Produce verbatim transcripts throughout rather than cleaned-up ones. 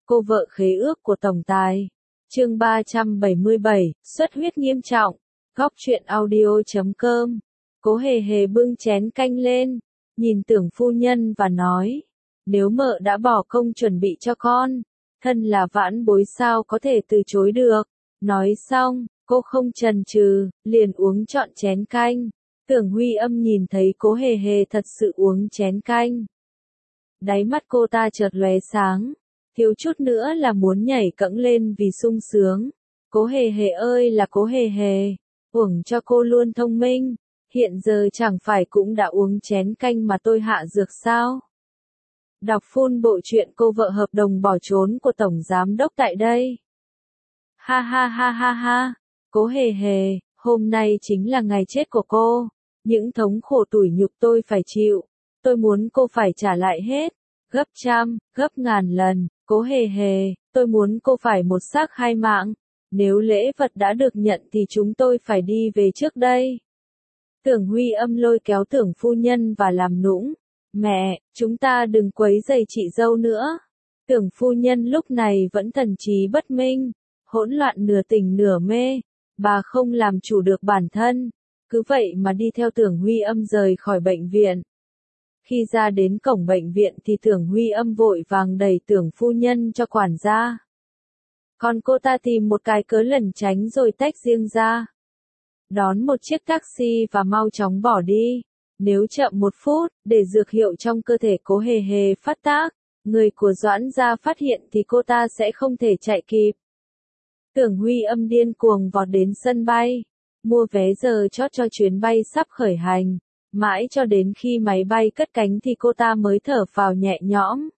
Cô vợ khế ước của tổng tài. Chương ba trăm bảy mươi bảy, xuất huyết nghiêm trọng. Góc truyện audio chấm com. Cố hề hề bưng chén canh lên, nhìn Tưởng phu nhân và nói, nếu mợ đã bỏ công chuẩn bị cho con, thân là vãn bối sao có thể từ chối được. Nói xong, cô không chần chừ, liền uống trọn chén canh. Tưởng Huy Âm nhìn thấy Cố hề hề thật sự uống chén canh. Đáy mắt cô ta chợt lóe sáng, thiếu chút nữa là muốn nhảy cẫng lên vì sung sướng. Cố hề hề ơi là Cố hề hề, uổng cho cô luôn thông minh, hiện giờ chẳng phải cũng đã uống chén canh mà tôi hạ dược sao? Đọc full bộ truyện Cô vợ hợp đồng bỏ trốn của Tổng Giám đốc tại đây. Ha ha ha ha ha, Cố hề hề, hôm nay chính là ngày chết của cô. Những thống khổ tủi nhục tôi phải chịu, tôi muốn cô phải trả lại hết, gấp trăm, gấp ngàn lần. Cố hề hề, tôi muốn cô phải một xác hai mạng. Nếu lễ vật đã được nhận thì chúng tôi phải đi về trước đây. Tưởng Huy Âm lôi kéo Tưởng phu nhân và làm nũng. Mẹ, chúng ta đừng quấy rầy chị dâu nữa. Tưởng phu nhân lúc này vẫn thần trí bất minh, hỗn loạn nửa tỉnh nửa mê. Bà không làm chủ được bản thân, cứ vậy mà đi theo Tưởng Huy Âm rời khỏi bệnh viện. Khi ra đến cổng bệnh viện thì Tưởng Huy Âm vội vàng đẩy Tưởng phu nhân cho quản gia. Còn cô ta tìm một cái cớ lẩn tránh rồi tách riêng ra. Đón một chiếc taxi và mau chóng bỏ đi. Nếu chậm một phút, để dược hiệu trong cơ thể Cố hề hề phát tác, người của Doãn gia phát hiện thì cô ta sẽ không thể chạy kịp. Tưởng Huy Âm điên cuồng vọt đến sân bay, mua vé giờ chót cho chuyến bay sắp khởi hành. Mãi cho đến khi máy bay cất cánh thì cô ta mới thở phào nhẹ nhõm.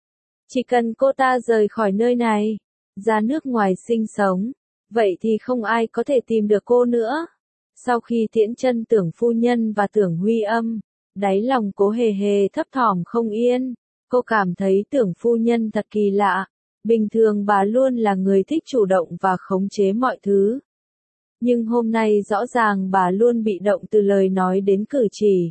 Chỉ cần cô ta rời khỏi nơi này, ra nước ngoài sinh sống, vậy thì không ai có thể tìm được cô nữa. Sau khi tiễn chân Tưởng phu nhân và Tưởng Huy Âm, đáy lòng Cố hề hề thấp thỏm không yên. Cô cảm thấy Tưởng phu nhân thật kỳ lạ. Bình thường bà luôn là người thích chủ động và khống chế mọi thứ. Nhưng hôm nay rõ ràng bà luôn bị động từ lời nói đến cử chỉ.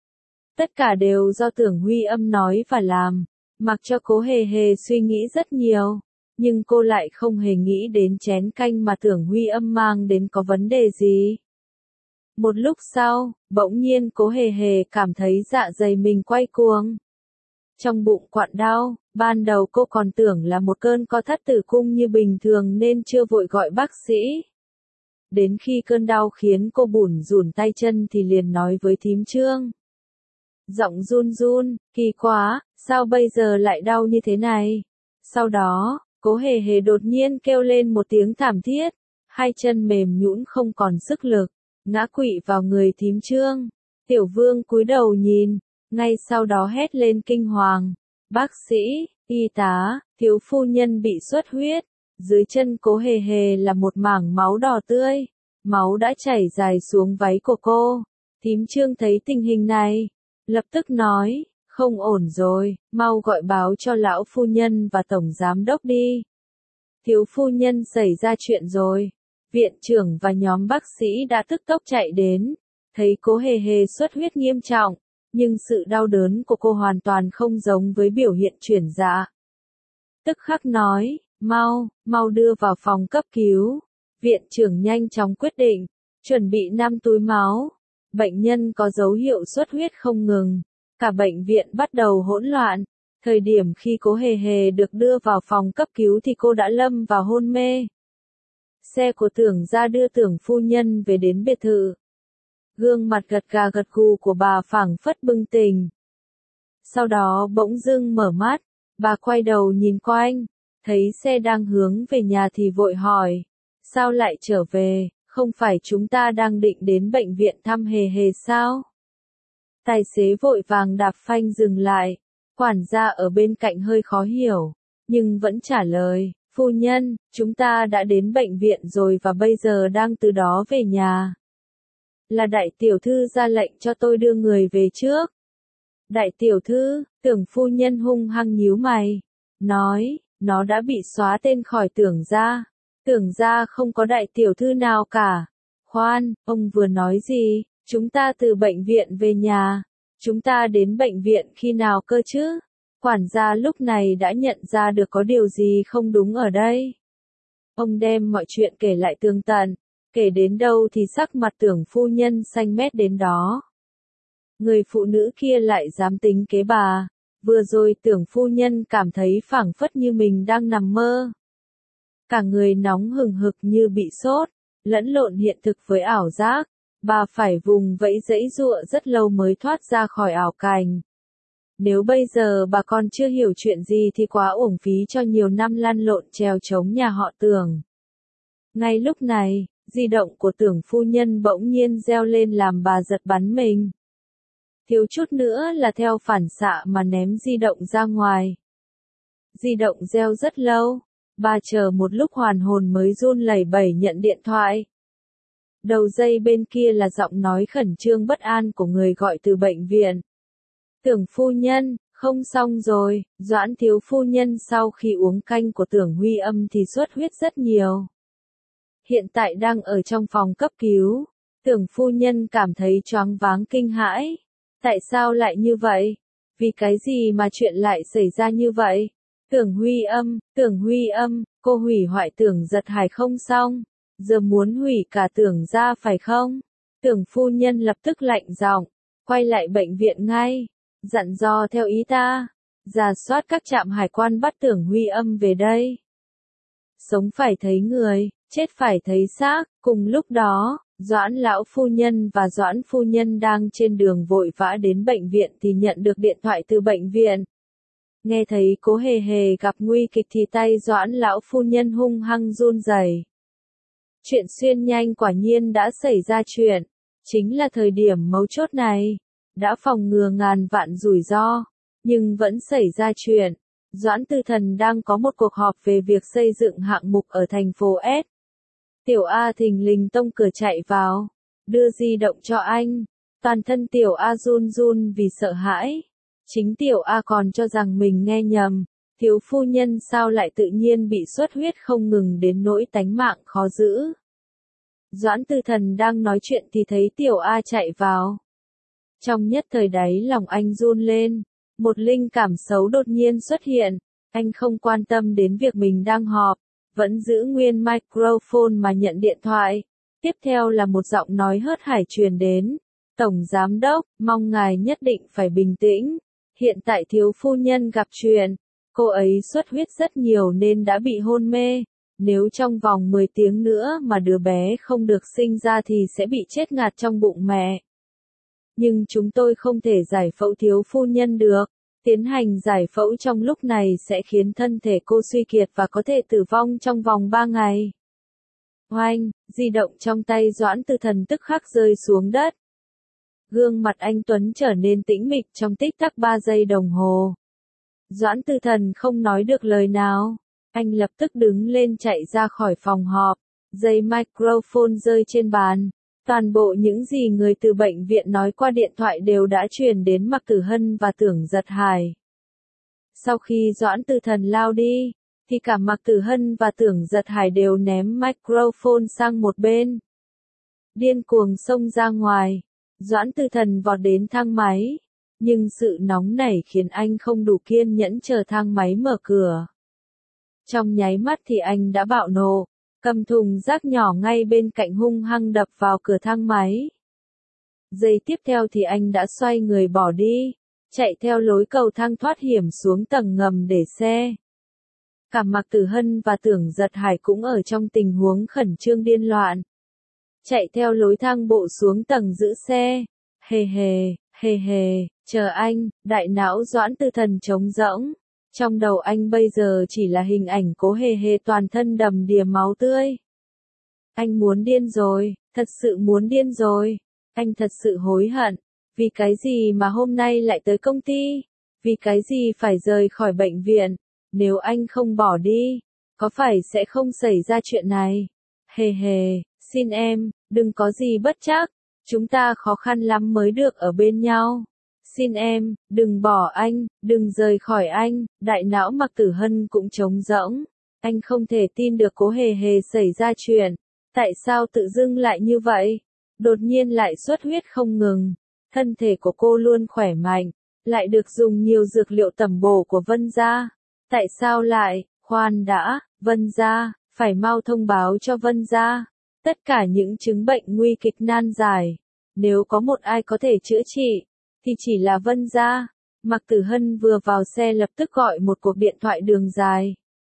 Tất cả đều do Tưởng Huy Âm nói và làm, mặc cho Cố hề hề suy nghĩ rất nhiều, nhưng cô lại không hề nghĩ đến chén canh mà Tưởng Huy Âm mang đến có vấn đề gì. Một lúc sau, bỗng nhiên Cố hề hề cảm thấy dạ dày mình quay cuồng. Trong bụng quặn đau, ban đầu cô còn tưởng là một cơn co thắt tử cung như bình thường nên chưa vội gọi bác sĩ. Đến khi cơn đau khiến cô bủn rủn tay chân thì liền nói với thím Trương. Giọng run run, kỳ quá, sao bây giờ lại đau như thế này? Sau đó, Cố hề hề đột nhiên kêu lên một tiếng thảm thiết, hai chân mềm nhũn không còn sức lực, ngã quỵ vào người thím Trương. Tiểu Vương cúi đầu nhìn, ngay sau đó hét lên kinh hoàng. Bác sĩ, y tá, thiếu phu nhân bị xuất huyết. Dưới chân Cố hề hề là một mảng máu đỏ tươi, máu đã chảy dài xuống váy của cô. Thím Trương thấy tình hình này, lập tức nói, không ổn rồi, mau gọi báo cho lão phu nhân và tổng giám đốc đi. Thiếu phu nhân xảy ra chuyện rồi. Viện trưởng và nhóm bác sĩ đã tức tốc chạy đến, thấy Cố hề hề xuất huyết nghiêm trọng, nhưng sự đau đớn của cô hoàn toàn không giống với biểu hiện chuyển dạ. Tức khắc nói, mau, mau đưa vào phòng cấp cứu. Viện trưởng nhanh chóng quyết định, chuẩn bị năm túi máu. Bệnh nhân có dấu hiệu xuất huyết không ngừng. Cả bệnh viện bắt đầu hỗn loạn. Thời điểm khi Cố hề hề được đưa vào phòng cấp cứu thì cô đã lâm vào hôn mê. Xe của Tưởng gia đưa Tưởng phu nhân về đến biệt thự. Gương mặt gật gà gật gù của bà phảng phất bừng tỉnh. Sau đó bỗng dưng mở mắt, bà quay đầu nhìn quanh, thấy xe đang hướng về nhà thì vội hỏi, sao lại trở về, không phải chúng ta đang định đến bệnh viện thăm hề hề sao? Tài xế vội vàng đạp phanh dừng lại, quản gia ở bên cạnh hơi khó hiểu, nhưng vẫn trả lời, phu nhân, chúng ta đã đến bệnh viện rồi và bây giờ đang từ đó về nhà. Là đại tiểu thư ra lệnh cho tôi đưa người về trước. Đại tiểu thư, Tưởng phu nhân hung hăng nhíu mày, nói, nó đã bị xóa tên khỏi Tưởng gia. Tưởng gia không có đại tiểu thư nào cả. Khoan, ông vừa nói gì? Chúng ta từ bệnh viện về nhà. Chúng ta đến bệnh viện khi nào cơ chứ? Quản gia lúc này đã nhận ra được có điều gì không đúng ở đây. Ông đem mọi chuyện kể lại tường tận, kể đến đâu thì sắc mặt Tưởng phu nhân xanh mét đến đó. Người phụ nữ kia lại dám tính kế bà, vừa rồi Tưởng phu nhân cảm thấy phảng phất như mình đang nằm mơ. Cả người nóng hừng hực như bị sốt, lẫn lộn hiện thực với ảo giác, bà phải vùng vẫy giãy giụa rất lâu mới thoát ra khỏi ảo cảnh. Nếu bây giờ bà còn chưa hiểu chuyện gì thì quá uổng phí cho nhiều năm lăn lộn trèo trống nhà họ Tưởng. Ngay lúc này, di động của Tưởng phu nhân bỗng nhiên reo lên làm bà giật bắn mình. Thiếu chút nữa là theo phản xạ mà ném di động ra ngoài. Di động reo rất lâu, bà chờ một lúc hoàn hồn mới run lẩy bẩy nhận điện thoại. Đầu dây bên kia là giọng nói khẩn trương bất an của người gọi từ bệnh viện. Tưởng phu nhân, không xong rồi, Doãn thiếu phu nhân sau khi uống canh của Tưởng Huy Âm thì xuất huyết rất nhiều. Hiện tại đang ở trong phòng cấp cứu. Tưởng phu nhân cảm thấy choáng váng kinh hãi. Tại sao lại như vậy? Vì cái gì mà chuyện lại xảy ra như vậy? Tưởng Huy Âm, Tưởng Huy Âm, cô hủy hoại Tưởng Giật Hải không xong, giờ muốn hủy cả Tưởng ra phải không? Tưởng phu nhân lập tức lạnh giọng, quay lại bệnh viện ngay, dặn dò theo ý ta, rà soát các trạm hải quan bắt Tưởng Huy Âm về đây. Sống phải thấy người, chết phải thấy xác. Cùng lúc đó, Doãn lão phu nhân và Doãn phu nhân đang trên đường vội vã đến bệnh viện thì nhận được điện thoại từ bệnh viện. Nghe thấy Cố Hề Hề gặp nguy kịch thì tay Doãn lão phu nhân hung hăng run rẩy. Chuyện xuyên nhanh quả nhiên đã xảy ra chuyện, chính là thời điểm mấu chốt này, đã phòng ngừa ngàn vạn rủi ro, nhưng vẫn xảy ra chuyện. Doãn Tư Thần đang có một cuộc họp về việc xây dựng hạng mục ở thành phố S. Tiểu A thình lình tông cửa chạy vào, đưa di động cho anh. Toàn thân Tiểu A run run vì sợ hãi. Chính Tiểu A còn cho rằng mình nghe nhầm, thiếu phu nhân sao lại tự nhiên bị xuất huyết không ngừng đến nỗi tánh mạng khó giữ. Doãn Tư Thần đang nói chuyện thì thấy Tiểu A chạy vào. Trong nhất thời đáy lòng anh run lên, một linh cảm xấu đột nhiên xuất hiện, anh không quan tâm đến việc mình đang họp, vẫn giữ nguyên microphone mà nhận điện thoại. Tiếp theo là một giọng nói hớt hải truyền đến. Tổng Giám Đốc, mong ngài nhất định phải bình tĩnh. Hiện tại thiếu phu nhân gặp chuyện. Cô ấy xuất huyết rất nhiều nên đã bị hôn mê. Nếu trong vòng mười tiếng nữa mà đứa bé không được sinh ra thì sẽ bị chết ngạt trong bụng mẹ. Nhưng chúng tôi không thể giải phẫu thiếu phu nhân được. Tiến hành giải phẫu trong lúc này sẽ khiến thân thể cô suy kiệt và có thể tử vong trong vòng ba ngày. Oanh, di động trong tay Doãn Tư Thần tức khắc rơi xuống đất. Gương mặt anh Tuấn trở nên tĩnh mịch trong tích tắc ba giây đồng hồ. Doãn Tư Thần không nói được lời nào. Anh lập tức đứng lên chạy ra khỏi phòng họp. Dây microphone rơi trên bàn. Toàn bộ những gì người từ bệnh viện nói qua điện thoại đều đã truyền đến Mạc Tử Hân và Tưởng Giật Hải. Sau khi Doãn Tư Thần lao đi, thì cả Mạc Tử Hân và Tưởng Giật Hải đều ném microphone sang một bên. Điên cuồng xông ra ngoài, Doãn Tư Thần vọt đến thang máy, nhưng sự nóng nảy khiến anh không đủ kiên nhẫn chờ thang máy mở cửa. Trong nháy mắt thì anh đã bạo nộ. Cầm thùng rác nhỏ ngay bên cạnh hung hăng đập vào cửa thang máy. Giây tiếp theo thì anh đã xoay người bỏ đi, chạy theo lối cầu thang thoát hiểm xuống tầng ngầm để xe. Cả Mạc Tử Hân và Tưởng Giật Hải cũng ở trong tình huống khẩn trương điên loạn. Chạy theo lối thang bộ xuống tầng giữ xe. Hề hề, hề hề, chờ anh, đại não Doãn Tư Thần trống rỗng. Trong đầu anh bây giờ chỉ là hình ảnh Cố Hề Hề toàn thân đầm đìa máu tươi. Anh muốn điên rồi, thật sự muốn điên rồi. Anh thật sự hối hận. Vì cái gì mà hôm nay lại tới công ty? Vì cái gì phải rời khỏi bệnh viện? Nếu anh không bỏ đi, có phải sẽ không xảy ra chuyện này? Hề hề, xin em, đừng có gì bất trắc. Chúng ta khó khăn lắm mới được ở bên nhau. Xin em, đừng bỏ anh, đừng rời khỏi anh. Đại não Mạc Tử Hân cũng trống rỗng. Anh không thể tin được Cố Hề Hề xảy ra chuyện. Tại sao tự dưng lại như vậy? Đột nhiên lại xuất huyết không ngừng. Thân thể của cô luôn khỏe mạnh. lại được dùng nhiều dược liệu tẩm bổ của Vân gia. Tại sao lại, khoan đã, Vân gia, phải mau thông báo cho Vân gia. Tất cả những chứng bệnh nguy kịch nan giải, nếu có một ai có thể chữa trị, thì chỉ là Vân gia. Mạc Tử Hân vừa vào xe lập tức gọi một cuộc điện thoại đường dài.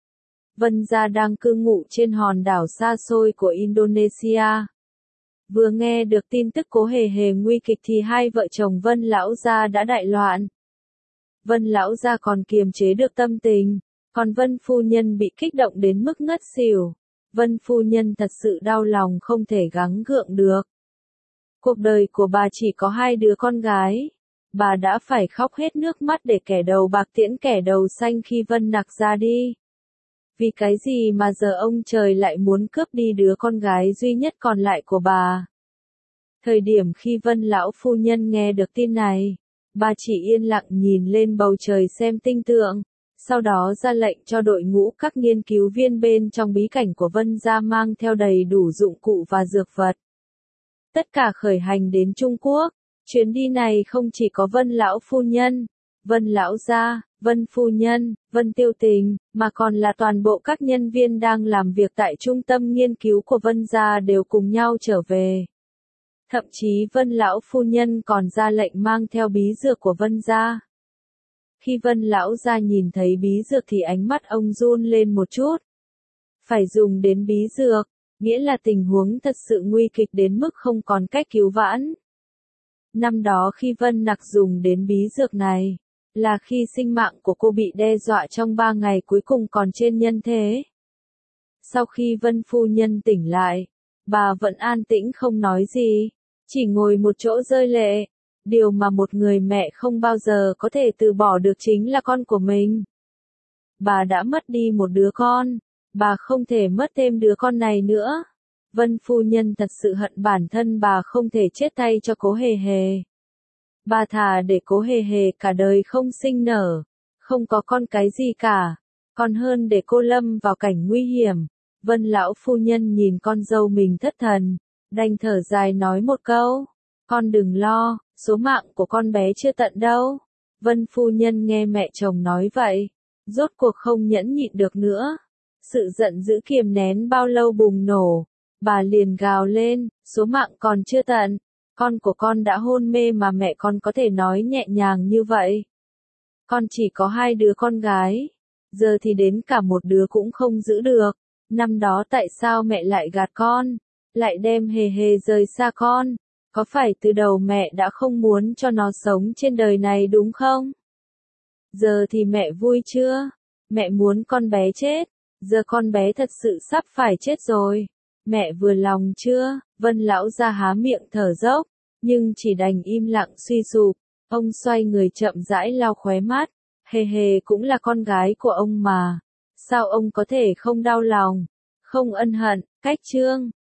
Vân gia đang cư ngụ trên hòn đảo xa xôi của Indonesia. Vừa nghe được tin tức Cố Hề Hề nguy kịch thì hai vợ chồng Vân lão gia đã đại loạn. Vân lão gia còn kiềm chế được tâm tình, còn Vân phu nhân bị kích động đến mức ngất xỉu. Vân phu nhân thật sự đau lòng không thể gắng gượng được. Cuộc đời của bà chỉ có hai đứa con gái. Bà đã phải khóc hết nước mắt để kẻ đầu bạc tiễn kẻ đầu xanh khi Vân Nặc ra đi. Vì cái gì mà giờ ông trời lại muốn cướp đi đứa con gái duy nhất còn lại của bà? Thời điểm khi Vân lão phu nhân nghe được tin này, bà chỉ yên lặng nhìn lên bầu trời xem tinh tượng, sau đó ra lệnh cho đội ngũ các nghiên cứu viên bên trong bí cảnh của Vân gia mang theo đầy đủ dụng cụ và dược vật. Tất cả khởi hành đến Trung Quốc. Chuyến đi này không chỉ có Vân lão phu nhân, Vân lão gia, Vân phu nhân, Vân Tiêu Tình, mà còn là toàn bộ các nhân viên đang làm việc tại trung tâm nghiên cứu của Vân gia đều cùng nhau trở về. Thậm chí Vân lão phu nhân còn ra lệnh mang theo bí dược của Vân gia. Khi Vân lão gia nhìn thấy bí dược thì ánh mắt ông run lên một chút. Phải dùng đến bí dược, nghĩa là tình huống thật sự nguy kịch đến mức không còn cách cứu vãn. Năm đó khi Vân Nặc dùng đến bí dược này, là khi sinh mạng của cô bị đe dọa trong ba ngày cuối cùng còn trên nhân thế. Sau khi Vân phu nhân tỉnh lại, bà vẫn an tĩnh không nói gì, chỉ ngồi một chỗ rơi lệ. Điều mà một người mẹ không bao giờ có thể từ bỏ được chính là con của mình. Bà đã mất đi một đứa con, bà không thể mất thêm đứa con này nữa. Vân phu nhân thật sự hận bản thân bà không thể chết tay cho Cố Hề Hề. Bà thà để Cố Hề Hề cả đời không sinh nở, không có con cái gì cả, còn hơn để cô lâm vào cảnh nguy hiểm. Vân lão phu nhân nhìn con dâu mình thất thần, đành thở dài nói một câu, con đừng lo, số mạng của con bé chưa tận đâu. Vân phu nhân nghe mẹ chồng nói vậy, rốt cuộc không nhẫn nhịn được nữa. Sự giận dữ kiềm nén bao lâu bùng nổ, bà liền gào lên, số mạng còn chưa tận, con của con đã hôn mê mà mẹ con có thể nói nhẹ nhàng như vậy. Con chỉ có hai đứa con gái, giờ thì đến cả một đứa cũng không giữ được. Năm đó tại sao mẹ lại gạt con, lại đem Hề Hề rời xa con? Có phải từ đầu mẹ đã không muốn cho nó sống trên đời này đúng không? Giờ thì mẹ vui chưa? Mẹ muốn con bé chết, giờ con bé thật sự sắp phải chết rồi. Mẹ vừa lòng chưa? Vân lão gia há miệng thở dốc, nhưng chỉ đành im lặng suy sụp. Ông xoay người chậm rãi lau khóe mắt. Hề Hề cũng là con gái của ông mà. Sao ông có thể không đau lòng, không ân hận? Cách chương